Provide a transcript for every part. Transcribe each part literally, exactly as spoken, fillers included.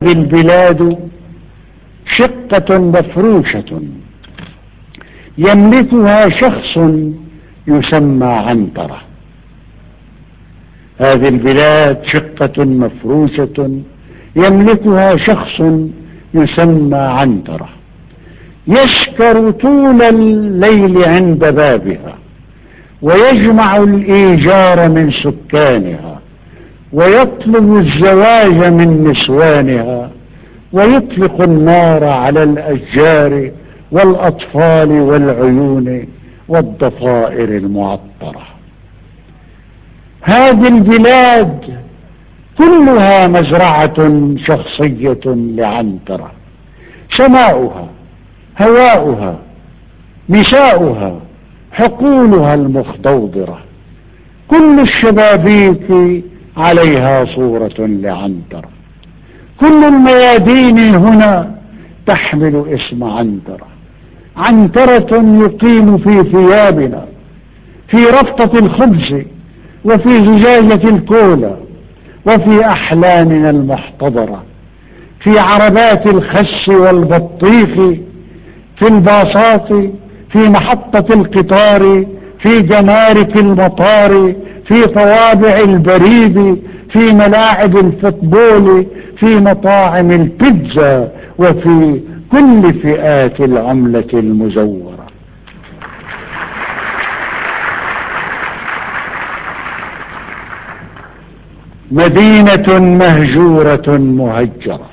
البلاد شقة مفروشة يملكها شخص يسمى عنترة. هذه البلاد شقة مفروشة يملكها شخص يسمى عنترة، يسكر طول الليل عند بابها، ويجمع الإيجار من سكانها، ويطلب الزواج من نسوانها، ويطلق النار على الأشجار والأطفال والعيون والضفائر المعطرة. هذه البلاد كلها مزرعة شخصية لعنترة، سماؤها، هواؤها، نساؤها، حقولها المخضوضرة، كل الشبابيك عليها صورة لعنترة، كل الميادين هنا تحمل اسم عنترة. عنترة يقيم في ثيابنا، في رفطة الخبز، وفي زجاجة الكولا، وفي أحلامنا المحتضرة، في عربات الخس والبطيخ، في الباصات، في محطة القطار، في جمارك المطار، في طوابع البريد، في ملاعب الفوتبول، في مطاعم البيتزا، وفي كل فئات العملة المزورة. مدينة مهجورة مهجرة،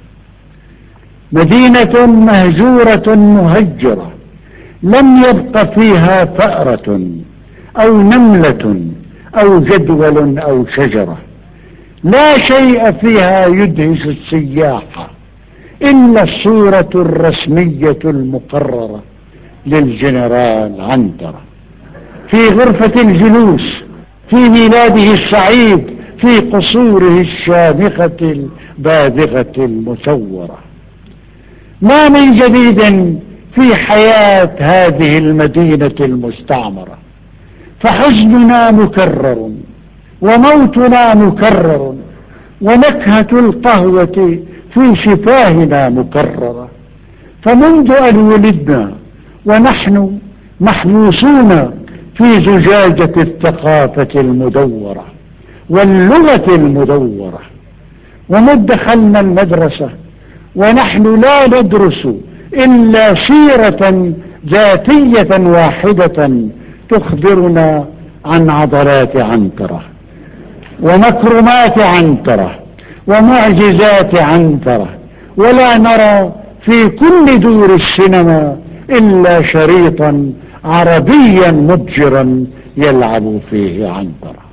مدينة مهجورة مهجرة لم يبق فيها فأرة أو نملة أو جدول أو شجرة، لا شيء فيها يدهش السياح إلا الصورة الرسمية المقررة للجنرال عنترة في غرفة الجلوس، في ميلاده السعيد، في قصوره الشامخة البادغة المثورة. ما من جديد في حياة هذه المدينة المستعمرة، فحزننا مكرر، وموتنا مكرر، ونكهة القهوة في شفاهنا مكررة. فمنذ أن ولدنا ونحن محبوسون في زجاجة الثقافة المدورة واللغة المدورة، ومذ دخلنا المدرسة ونحن لا ندرس إلا سيرة ذاتية واحدة تخبرنا عن عضلات عنترة ومكرمات عنترة ومعجزات عنترة، ولا نرى في كل دور السينما إلا شريطا عربيا مبجرا يلعب فيه عنترة.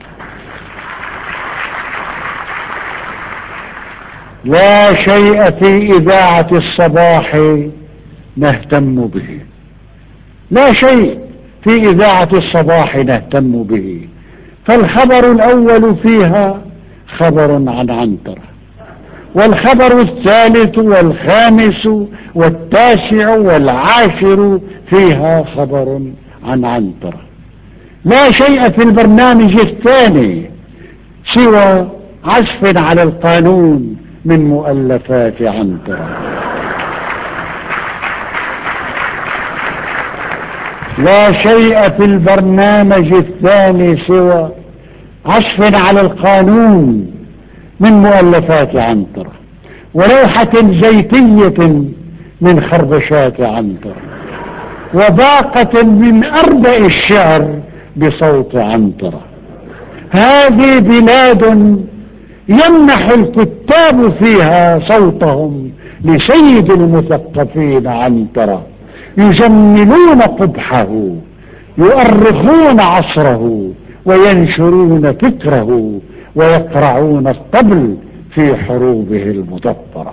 لا شيء في إذاعة الصباح نهتم به، لا شيء في إذاعة الصباح نهتم به، فالخبر الأول فيها خبر عن عنترة، والخبر الثالث والخامس والتاسع والعاشر فيها خبر عن عنترة. لا شيء في البرنامج الثاني سوى عزف على القانون من مؤلفات عنترة. لا شيء في البرنامج الثاني سوى عزف على القانون من مؤلفات عنترة، ولوحة زيتية من خربشات عنترة، وباقة من أردأ الشعر بصوت عنترة. هذه بلاد يمنح الكتاب فيها صوتهم لسيد المثقفين عنترة، يجملون قبحه، يؤرخون عصره، وينشرون فكره، ويقرعون الطبل في حروبه المدبرة.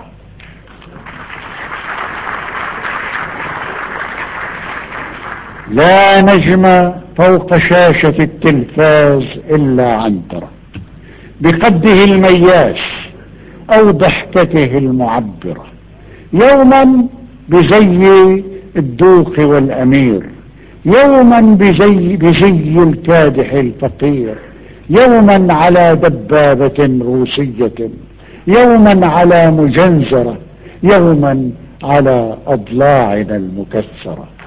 لا نجم فوق شاشة التلفاز إلا عنترة، بقده المياس أو ضحكته المعبرة، يوما بزي الدوق والأمير، يوما بزي, بزي الكادح الفقير، يوما على دبابة روسية، يوما على مجنزرة، يوما على أضلاعنا المكسرة.